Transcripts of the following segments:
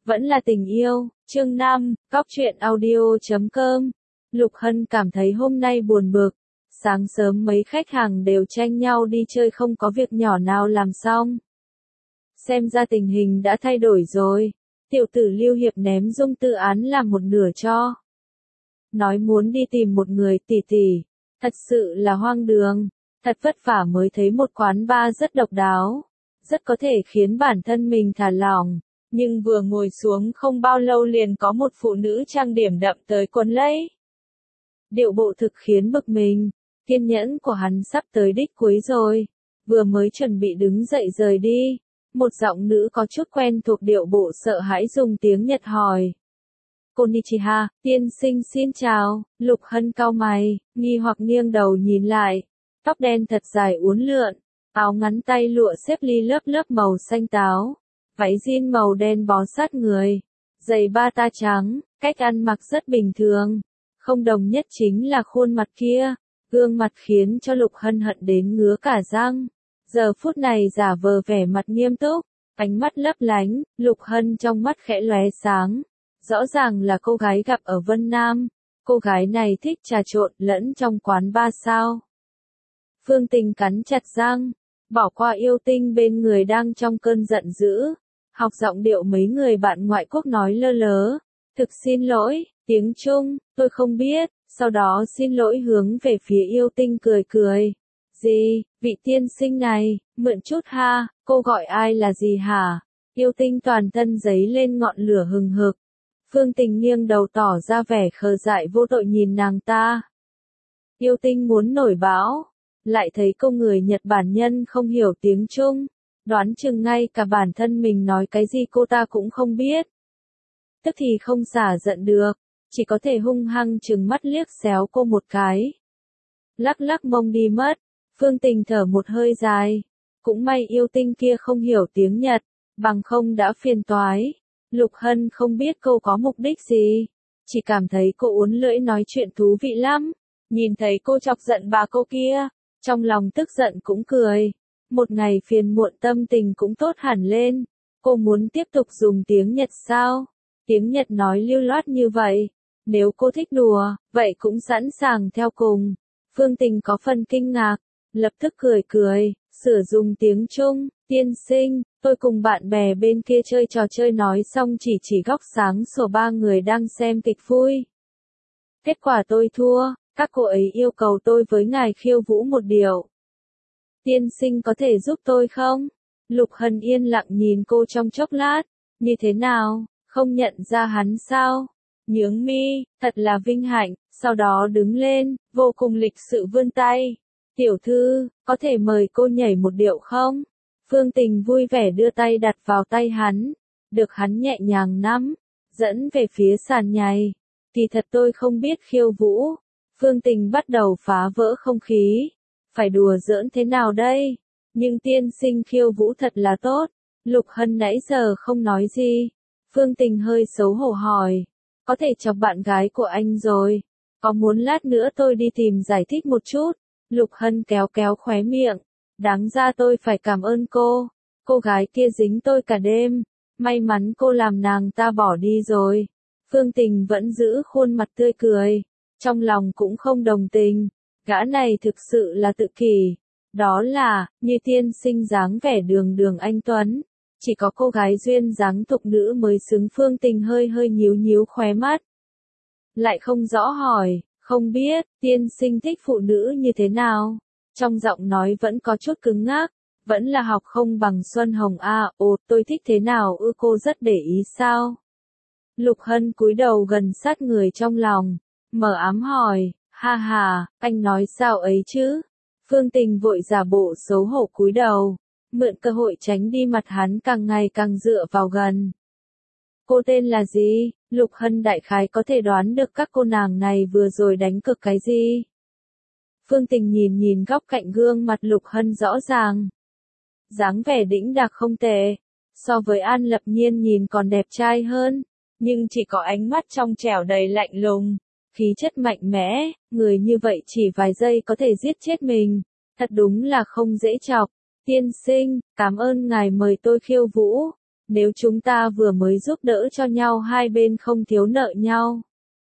Vẫn là tình yêu, chương 5, Cóc truyện audio.com. Lục Hân cảm thấy hôm nay buồn bực. Sáng sớm mấy khách hàng đều tranh nhau đi chơi không có việc nhỏ nào làm xong. Xem ra tình hình đã thay đổi rồi. Tiểu tử Lưu Hiệp ném Dung Tư Án làm một nửa cho. Nói muốn đi tìm một người tỷ tỷ. Thật sự là hoang đường. Thật vất vả mới thấy một quán bar rất độc đáo. Rất có thể khiến bản thân mình thả lỏng. Nhưng vừa ngồi xuống không bao lâu liền có một phụ nữ trang điểm đậm tới quấn lấy. Điệu bộ thực khiến bực mình. Kiên nhẫn của hắn sắp tới đích cuối rồi. Vừa mới chuẩn bị đứng dậy rời đi. Một giọng nữ có chút quen thuộc điệu bộ sợ hãi dùng tiếng Nhật hỏi. Konnichiwa, tiên sinh xin chào. Lục Hân cau mày, nghi hoặc nghiêng đầu nhìn lại. Tóc đen thật dài uốn lượn. Áo ngắn tay lụa xếp ly lớp lớp màu xanh táo. Váy jean màu đen bó sát người. Giày bata trắng, cách ăn mặc rất bình thường. Không đồng nhất chính là khuôn mặt kia. Gương mặt khiến cho Lục Hân hận đến ngứa cả răng. Giờ phút này giả vờ vẻ mặt nghiêm túc. Ánh mắt lấp lánh, Lục Hân trong mắt khẽ lóe sáng. Rõ ràng là cô gái gặp ở Vân Nam. Cô gái này thích trà trộn lẫn trong quán bar sao. Phương Tình cắn chặt răng. Bỏ qua yêu tinh bên người đang trong cơn giận dữ. Học giọng điệu mấy người bạn ngoại quốc nói lơ lớ. Thực xin lỗi, tiếng Trung, tôi không biết. Sau đó xin lỗi hướng về phía yêu tinh cười cười. Gì, vị tiên sinh này, mượn chút ha, cô gọi ai là gì hả? Yêu tinh toàn thân giấy lên ngọn lửa hừng hực. Phương Tình nghiêng đầu tỏ ra vẻ khờ dại vô tội nhìn nàng ta. Yêu tinh muốn nổi bão. Lại thấy cô người Nhật Bản nhân không hiểu tiếng Trung. Đoán chừng ngay cả bản thân mình nói cái gì cô ta cũng không biết. Tức thì không xả giận được. Chỉ có thể hung hăng trừng mắt liếc xéo cô một cái. Lắc lắc mông đi mất. Phương Tình thở một hơi dài. Cũng may yêu tinh kia không hiểu tiếng Nhật. Bằng không đã phiền toái. Lục Hân không biết cô có mục đích gì. Chỉ cảm thấy cô uốn lưỡi nói chuyện thú vị lắm. Nhìn thấy cô chọc giận bà cô kia. Trong lòng tức giận cũng cười. Một ngày phiền muộn tâm tình cũng tốt hẳn lên. Cô muốn tiếp tục dùng tiếng Nhật sao? Tiếng Nhật nói lưu loát như vậy. Nếu cô thích đùa, vậy cũng sẵn sàng theo cùng. Phương Tình có phần kinh ngạc. Lập tức cười cười, sửa dùng tiếng Trung. Tiên sinh, tôi cùng bạn bè bên kia chơi trò chơi nói xong chỉ góc sáng sổ ba người đang xem kịch vui. Kết quả tôi thua. Các cô ấy yêu cầu tôi với ngài khiêu vũ một điệu. Tiên sinh có thể giúp tôi không? Lục Hân yên lặng nhìn cô trong chốc lát. Như thế nào, không nhận ra hắn sao? Nhướng mi, thật là vinh hạnh, sau đó đứng lên, vô cùng lịch sự vươn tay. Tiểu thư, có thể mời cô nhảy một điệu không? Phương Tình vui vẻ đưa tay đặt vào tay hắn. Được hắn nhẹ nhàng nắm, dẫn về phía sàn nhảy. Kỳ thật tôi không biết khiêu vũ. Phương Tình bắt đầu phá vỡ không khí. Phải đùa giỡn thế nào đây? Nhưng tiên sinh khiêu vũ thật là tốt. Lục Hân nãy giờ không nói gì. Phương Tình hơi xấu hổ hỏi. Có thể chọc bạn gái của anh rồi. Có muốn lát nữa tôi đi tìm giải thích một chút? Lục Hân kéo kéo khóe miệng. Đáng ra tôi phải cảm ơn cô. Cô gái kia dính tôi cả đêm. May mắn cô làm nàng ta bỏ đi rồi. Phương Tình vẫn giữ khuôn mặt tươi cười. Trong lòng cũng không đồng tình. Gã này thực sự là tự kỷ. Đó là, như tiên sinh dáng vẻ đường đường anh tuấn. Chỉ có cô gái duyên dáng thục nữ mới xứng. Phương Tình hơi hơi nhíu nhíu khóe mắt. Lại không rõ hỏi, không biết, tiên sinh thích phụ nữ như thế nào? Trong giọng nói vẫn có chút cứng ngắc. Vẫn là học không bằng Xuân Hồng à, tôi thích thế nào cô rất để ý sao? Lục Hân cúi đầu gần sát người trong lòng. Mờ ám hỏi, ha ha, anh nói sao ấy chứ? Phương Tình vội giả bộ xấu hổ cúi đầu. Mượn cơ hội tránh đi mặt hắn càng ngày càng dựa vào gần. Cô tên là gì? Lục Hân đại khái có thể đoán được các cô nàng này vừa rồi đánh cực cái gì. Phương Tình nhìn góc cạnh gương mặt Lục Hân rõ ràng. Dáng vẻ đĩnh đạc không tệ. So với An Lập Nhiên nhìn còn đẹp trai hơn. Nhưng chỉ có ánh mắt trong trẻo đầy lạnh lùng. Khí chất mạnh mẽ, người như vậy chỉ vài giây có thể giết chết mình. Thật đúng là không dễ chọc. Tiên sinh, cảm ơn ngài mời tôi khiêu vũ. nếu chúng ta vừa mới giúp đỡ cho nhau hai bên không thiếu nợ nhau.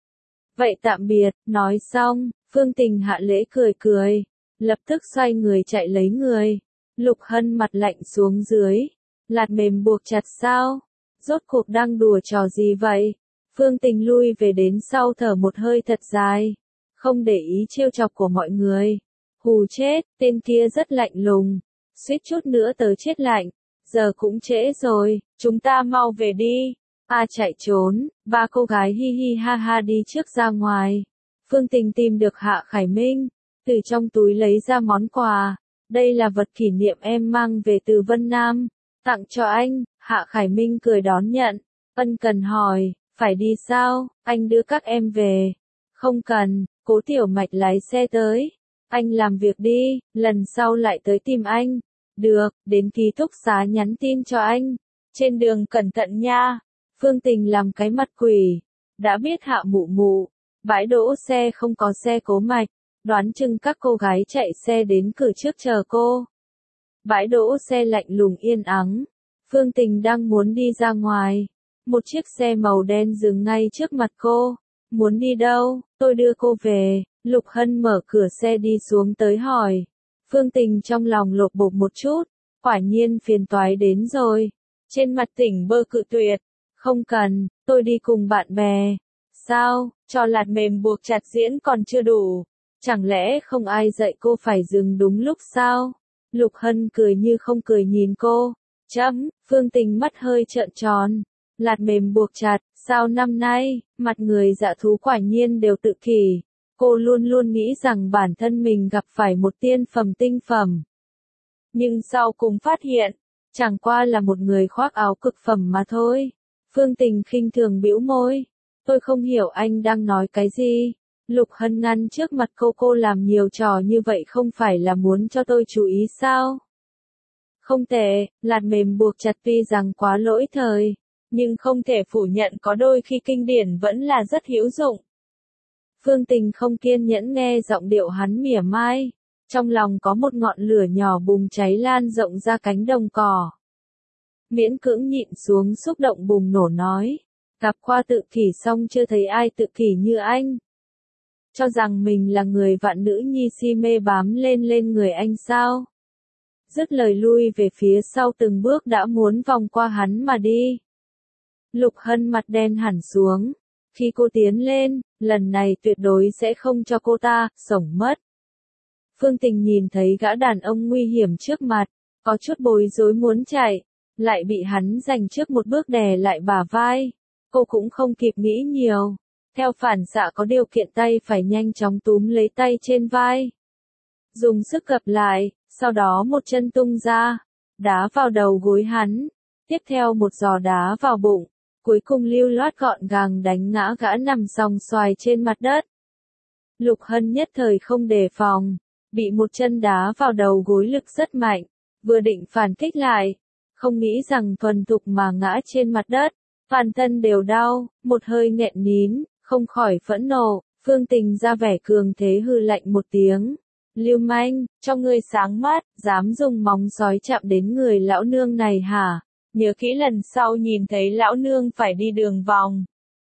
Vậy tạm biệt, nói xong, Phương Tình hạ lễ cười cười, lập tức xoay người chạy lấy người. Lục Hân mặt lạnh xuống dưới, lạt mềm buộc chặt sao? Rốt cuộc đang đùa trò gì vậy? Phương Tình lui về đến sau thở một hơi thật dài, không để ý trêu chọc của mọi người. Hù chết, tên kia rất lạnh lùng, suýt chút nữa tớ chết lạnh. Giờ cũng trễ rồi, chúng ta mau về đi. Chạy trốn, ba cô gái hi hi ha ha đi trước ra ngoài. Phương Tình tìm được Hạ Khải Minh, từ trong túi lấy ra món quà. Đây là vật kỷ niệm em mang về từ Vân Nam, tặng cho anh. Hạ Khải Minh cười đón nhận, ân cần hỏi, phải đi sao, anh đưa các em về. Không cần, Cố Tiểu Mạch lái xe tới. Anh làm việc đi, lần sau lại tới tìm anh. Được, đến ký túc xá nhắn tin cho anh. Trên đường cẩn thận nha. Phương Tình làm cái mặt quỷ. Đã biết Hạ Mụ Mụ, bãi đỗ xe không có xe Cố Mạch, đoán chừng các cô gái chạy xe đến cửa trước chờ cô. Bãi đỗ xe lạnh lùng yên ắng. Phương Tình đang muốn đi ra ngoài. Một chiếc xe màu đen dừng ngay trước mặt cô. Muốn đi đâu, tôi đưa cô về. Lục Hân mở cửa xe đi xuống tới hỏi. Phương Tình trong lòng lột bột một chút. Quả nhiên phiền toái đến rồi. Trên mặt tỉnh bơ cự tuyệt. Không cần, tôi đi cùng bạn bè. Sao, cho lạt mềm buộc chặt diễn còn chưa đủ. Chẳng lẽ không ai dạy cô phải dừng đúng lúc sao? Lục Hân cười như không cười nhìn cô. Phương Tình mắt hơi trợn tròn. Lạt mềm buộc chặt, sao năm nay, mặt người dạ thú quả nhiên đều tự kỷ. Cô luôn luôn nghĩ rằng bản thân mình gặp phải một tiên phẩm tinh phẩm. Nhưng sau cùng phát hiện, chẳng qua là một người khoác áo cực phẩm mà thôi. Phương Tình khinh thường bĩu môi. Tôi không hiểu anh đang nói cái gì. Lục Hân ngăn trước mặt cô làm nhiều trò như vậy không phải là muốn cho tôi chú ý sao? Không tệ, lạt mềm buộc chặt tuy rằng quá lỗi thời, nhưng không thể phủ nhận có đôi khi kinh điển vẫn là rất hữu dụng. Phương Tình không kiên nhẫn nghe giọng điệu hắn mỉa mai, trong lòng có một ngọn lửa nhỏ bùng cháy lan rộng ra cánh đồng cỏ. Miễn cưỡng nhịn xuống xúc động bùng nổ nói, gặp qua tự kỷ xong chưa thấy ai tự kỷ như anh. Cho rằng mình là người vạn nữ nhi si mê bám lên người anh sao? Dứt lời lui về phía sau từng bước đã muốn vòng qua hắn mà đi. Lục Hân mặt đen hẳn xuống. Khi cô tiến lên, lần này tuyệt đối sẽ không cho cô ta sống mất. Phương Tình nhìn thấy gã đàn ông nguy hiểm trước mặt, có chút bối rối muốn chạy, lại bị hắn giành trước một bước đè lại bả vai. Cô cũng không kịp nghĩ nhiều. Theo phản xạ có điều kiện tay phải nhanh chóng túm lấy tay trên vai. Dùng sức gập lại, sau đó một chân tung ra, đá vào đầu gối hắn, tiếp theo một giò đá vào bụng, cuối cùng lưu loát gọn gàng đánh ngã gã nằm sòng xoài trên mặt đất. Lục Hân nhất thời không đề phòng, bị một chân đá vào đầu gối lực rất mạnh, vừa định phản kích lại, không nghĩ rằng thuần thục mà ngã trên mặt đất, toàn thân đều đau, một hơi nghẹn nín, không khỏi phẫn nộ. Phương Tình ra vẻ cường thế hư lạnh một tiếng. Lưu manh, cho ngươi sáng mắt, dám dùng móng sói chạm đến người lão nương này hả? Nhớ kỹ lần sau nhìn thấy lão nương phải đi đường vòng.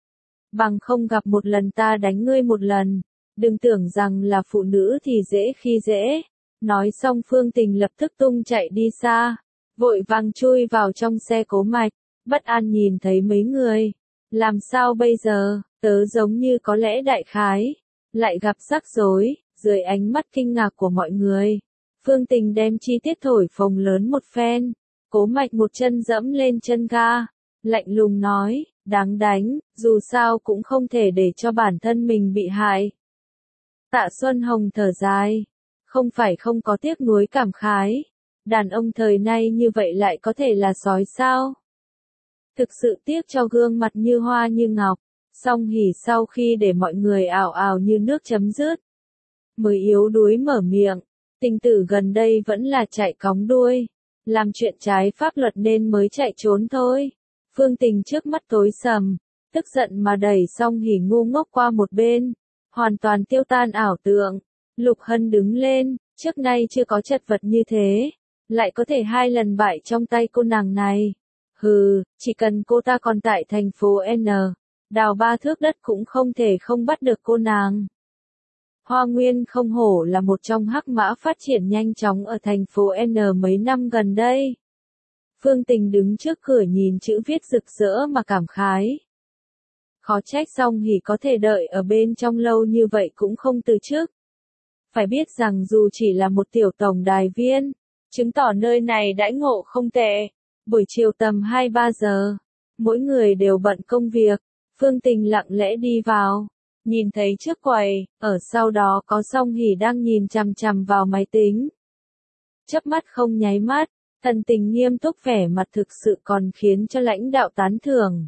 Bằng không gặp một lần ta đánh ngươi một lần. Đừng tưởng rằng là phụ nữ thì dễ khi dễ. Nói xong Phương Tình lập tức tung chạy đi xa. Vội vàng chui vào trong xe Cố Mạch. Bất an nhìn thấy mấy người. Làm sao bây giờ, tớ giống như có lẽ đại khái. Lại gặp rắc rối. Dưới ánh mắt kinh ngạc của mọi người, Phương Tình đem chi tiết thổi phồng lớn một phen. Cố Mạch một chân dẫm lên chân ga, lạnh lùng nói, đáng đánh, dù sao cũng không thể để cho bản thân mình bị hại. Tạ Xuân Hồng thở dài, không phải không có tiếc nuối cảm khái, đàn ông thời nay như vậy lại có thể là sói sao? Thực sự tiếc cho gương mặt như hoa như ngọc, song hỉ sau khi để mọi người ào ào như nước chấm dứt. Mới yếu đuối mở miệng, Tình tử gần đây vẫn là chạy cóng đuôi, làm chuyện trái pháp luật nên mới chạy trốn thôi. Phương Tình trước mắt tối sầm, tức giận mà đẩy Song Hỉ ngu ngốc qua một bên, hoàn toàn tiêu tan ảo tượng. Lục Hân đứng lên, trước nay chưa có chật vật như thế, lại có thể 2 lần bại trong tay cô nàng này. Hừ, chỉ cần cô ta còn tại thành phố N, đào 3 thước đất cũng không thể không bắt được cô nàng. Hoa Nguyên không hổ là một trong hắc mã phát triển nhanh chóng ở thành phố N mấy năm gần đây. Phương Tình đứng trước cửa nhìn chữ viết rực rỡ mà cảm khái. Khó trách Song Hỷ có thể đợi ở bên trong lâu như vậy cũng không từ chức. Phải biết rằng dù chỉ là một tiểu tổng đài viên, chứng tỏ nơi này đãi ngộ không tệ. Buổi chiều tầm 2-3 giờ, mỗi người đều bận công việc, Phương Tình lặng lẽ đi vào, nhìn thấy trước quầy, ở sau đó có Song Hỷ đang nhìn chằm chằm vào máy tính. Chớp mắt không nháy mắt, thần tình nghiêm túc vẻ mặt thực sự còn khiến cho lãnh đạo tán thưởng.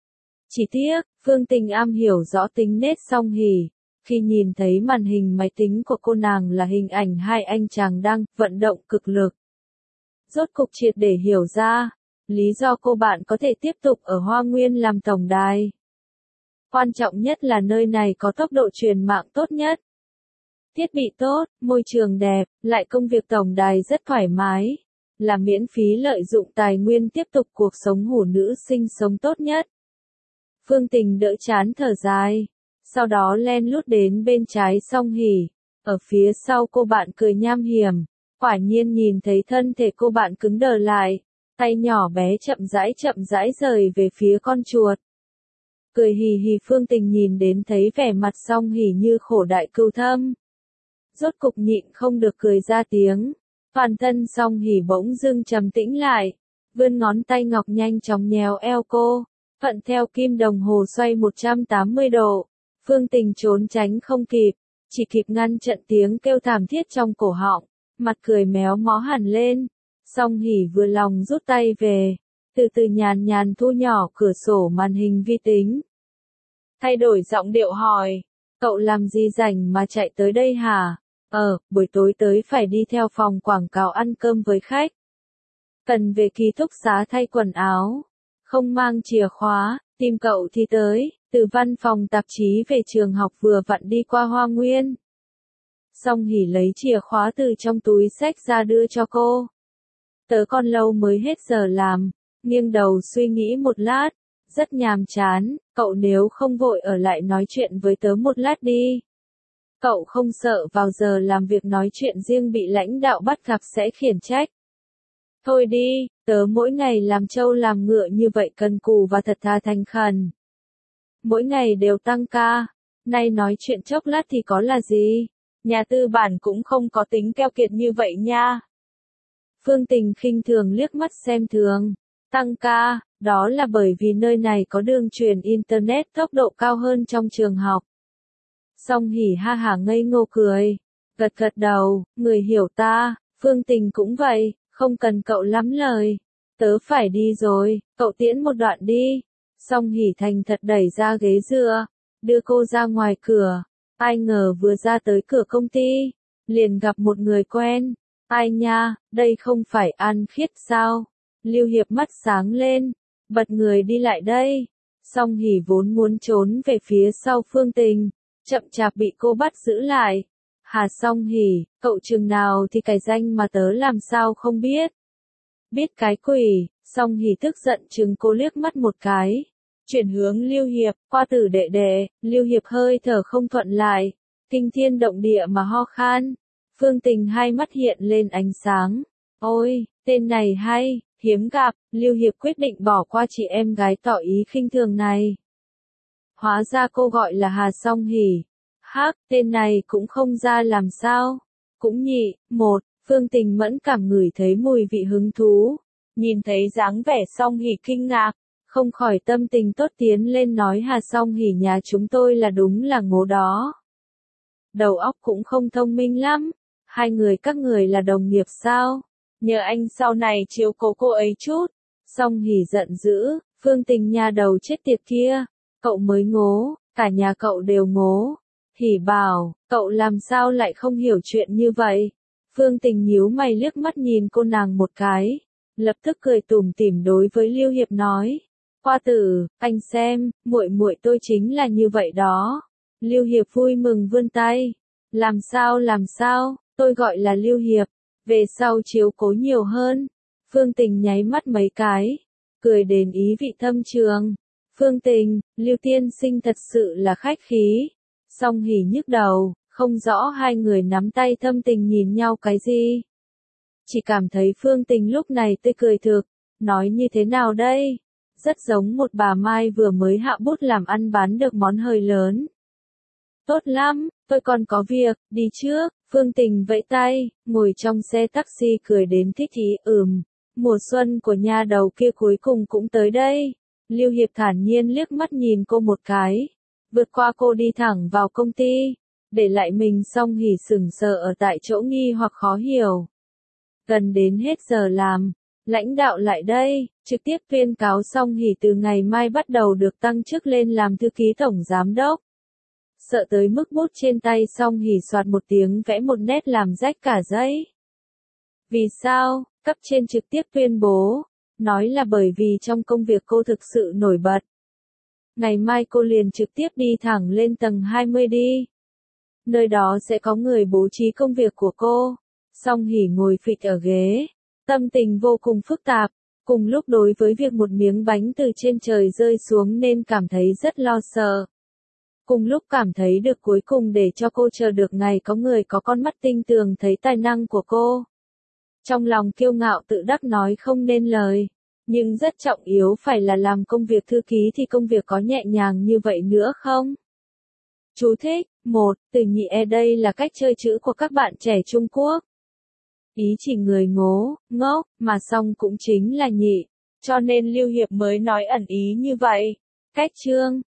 Chỉ tiếc, Phương Tình am hiểu rõ tính nết Song Hỷ, khi nhìn thấy màn hình máy tính của cô nàng là hình ảnh hai anh chàng đang vận động cực lực. Rốt cục triệt để hiểu ra, lý do cô bạn có thể tiếp tục ở Hoa Nguyên làm tổng đài. Quan trọng nhất là nơi này có tốc độ truyền mạng tốt nhất. Thiết bị tốt, môi trường đẹp, lại công việc tổng đài rất thoải mái, là miễn phí lợi dụng tài nguyên tiếp tục cuộc sống hủ nữ sinh sống tốt nhất. Phương Tình đỡ chán thở dài, sau đó len lút đến bên trái Song Hỷ, ở phía sau cô bạn cười nham hiểm, quả nhiên nhìn thấy thân thể cô bạn cứng đờ lại, tay nhỏ bé chậm rãi rời về phía con chuột. Cười hì hì Phương Tình nhìn đến thấy vẻ mặt Song Hỷ như khổ đại cừu thâm. Rốt cục nhịn không được cười ra tiếng, toàn thân Song Hỷ bỗng dưng trầm tĩnh lại, vươn ngón tay ngọc nhanh chóng nhéo eo cô, thuận theo kim đồng hồ xoay 180 độ, Phương Tình trốn tránh không kịp, chỉ kịp ngăn chặn tiếng kêu thảm thiết trong cổ họng, mặt cười méo mó hẳn lên. Song Hỷ vừa lòng rút tay về, từ từ nhàn nhàn thu nhỏ cửa sổ màn hình vi tính. Thay đổi giọng điệu hỏi, cậu làm gì rảnh mà chạy tới đây hả? Buổi tối tới phải đi theo phòng quảng cáo ăn cơm với khách. Cần về ký túc xá thay quần áo. Không mang chìa khóa, tìm cậu thì tới, từ văn phòng tạp chí về trường học vừa vặn đi qua Hoa Nguyên. Song Hỷ lấy chìa khóa từ trong túi xách ra đưa cho cô. Tớ còn lâu mới hết giờ làm, nghiêng đầu suy nghĩ một lát, rất nhàm chán, cậu nếu không vội ở lại nói chuyện với tớ một lát đi. Cậu không sợ vào giờ làm việc nói chuyện riêng bị lãnh đạo bắt gặp sẽ khiển trách. Thôi đi, tớ mỗi ngày làm trâu làm ngựa như vậy cần cù và thật thà thành khẩn. Mỗi ngày đều tăng ca, nay nói chuyện chốc lát thì có là gì, nhà tư bản cũng không có tính keo kiệt như vậy nha. Phương Tình khinh thường liếc mắt xem thường, tăng ca, đó là bởi vì nơi này có đường truyền Internet tốc độ cao hơn trong trường học. Song Hỷ ha hả ngây ngô cười, gật gật đầu, người hiểu ta, Phương Tình cũng vậy. Không cần cậu lắm lời, tớ phải đi rồi, cậu tiễn một đoạn đi. Song Hỷ thành thật đẩy ra ghế dựa, đưa cô ra ngoài cửa. Ai ngờ vừa ra tới cửa công ty, liền gặp một người quen. Ai nha, đây không phải An Khiết sao? Lưu Hiệp mắt sáng lên, bật người đi lại đây. Song Hỷ vốn muốn trốn về phía sau Phương Tình, chậm chạp bị cô bắt giữ lại. Hà Song Hỷ, cậu chừng nào thì cài danh mà tớ làm sao không biết. Biết cái quỷ, Song Hỷ tức giận chừng cô liếc mắt một cái. Chuyển hướng Lưu Hiệp, qua tử đệ đệ, Lưu Hiệp hơi thở không thuận lại, kinh thiên động địa mà ho khan. Phương Tình hai mắt hiện lên ánh sáng. Ôi, tên này hay, hiếm gặp, Lưu Hiệp quyết định bỏ qua chị em gái tỏ ý khinh thường này. Hóa ra cô gọi là Hà Song Hỷ. Hắc, tên này cũng không ra làm sao. Cũng nhị, một, Phương Tình mẫn cảm ngửi thấy mùi vị hứng thú. Nhìn thấy dáng vẻ Song Hỷ kinh ngạc, không khỏi tâm tình tốt tiến lên nói Hà Song Hỷ nhà chúng tôi là đúng là ngố đó. Đầu óc cũng không thông minh lắm. Hai người các người là đồng nghiệp sao? Nhờ anh sau này chiếu cố cô ấy chút. Song Hỷ giận dữ, Phương Tình nhà đầu chết tiệt kia. Cậu mới ngố, cả nhà cậu đều ngố. Hỷ bảo, cậu làm sao lại không hiểu chuyện như vậy? Phương Tình nhíu mày liếc mắt nhìn cô nàng một cái, lập tức cười tủm tỉm đối với Lưu Hiệp nói. Hoa tử, anh xem, muội muội tôi chính là như vậy đó. Lưu Hiệp vui mừng vươn tay. Làm sao, tôi gọi là Lưu Hiệp, về sau chiếu cố nhiều hơn. Phương Tình nháy mắt mấy cái, cười đến ý vị thâm trường. Phương Tình, Lưu tiên sinh thật sự là khách khí. Song Hỷ nhức đầu, không rõ hai người nắm tay thâm tình nhìn nhau cái gì. Chỉ cảm thấy Phương Tình lúc này tươi cười thực, nói như thế nào đây? Rất giống một bà Mai vừa mới hạ bút làm ăn bán được món hời lớn. Tốt lắm, tôi còn có việc, đi trước. Phương Tình vẫy tay, ngồi trong xe taxi cười đến thích ý. Mùa xuân của nha đầu kia cuối cùng cũng tới đây. Lưu Hiệp thản nhiên liếc mắt nhìn cô một cái, vượt qua cô đi thẳng vào công ty, để lại mình Song Hỷ sững sờ ở tại chỗ nghi hoặc khó hiểu. Gần đến hết giờ làm, lãnh đạo lại đây, trực tiếp tuyên cáo Song Hỷ từ ngày mai bắt đầu được tăng chức lên làm thư ký tổng giám đốc. Sợ tới mức bút trên tay Song Hỷ soạt một tiếng vẽ một nét làm rách cả giấy. Vì sao? Cấp trên trực tiếp tuyên bố, nói là bởi vì trong công việc cô thực sự nổi bật. Ngày mai cô liền trực tiếp đi thẳng lên tầng 20 đi. Nơi đó sẽ có người bố trí công việc của cô. Song Hỷ ngồi phịch ở ghế, tâm tình vô cùng phức tạp, cùng lúc đối với việc một miếng bánh từ trên trời rơi xuống nên cảm thấy rất lo sợ. Cùng lúc cảm thấy được cuối cùng để cho cô chờ được ngày có người có con mắt tinh tường thấy tài năng của cô. Trong lòng kiêu ngạo tự đắc nói không nên lời, nhưng rất trọng yếu phải là làm công việc thư ký thì công việc có nhẹ nhàng như vậy nữa không? Chú thích, 1, từ nhị e đây là cách chơi chữ của các bạn trẻ Trung Quốc. Ý chỉ người ngố, ngốc, mà Song cũng chính là nhị, cho nên Lưu Hiệp mới nói ẩn ý như vậy. Cách chương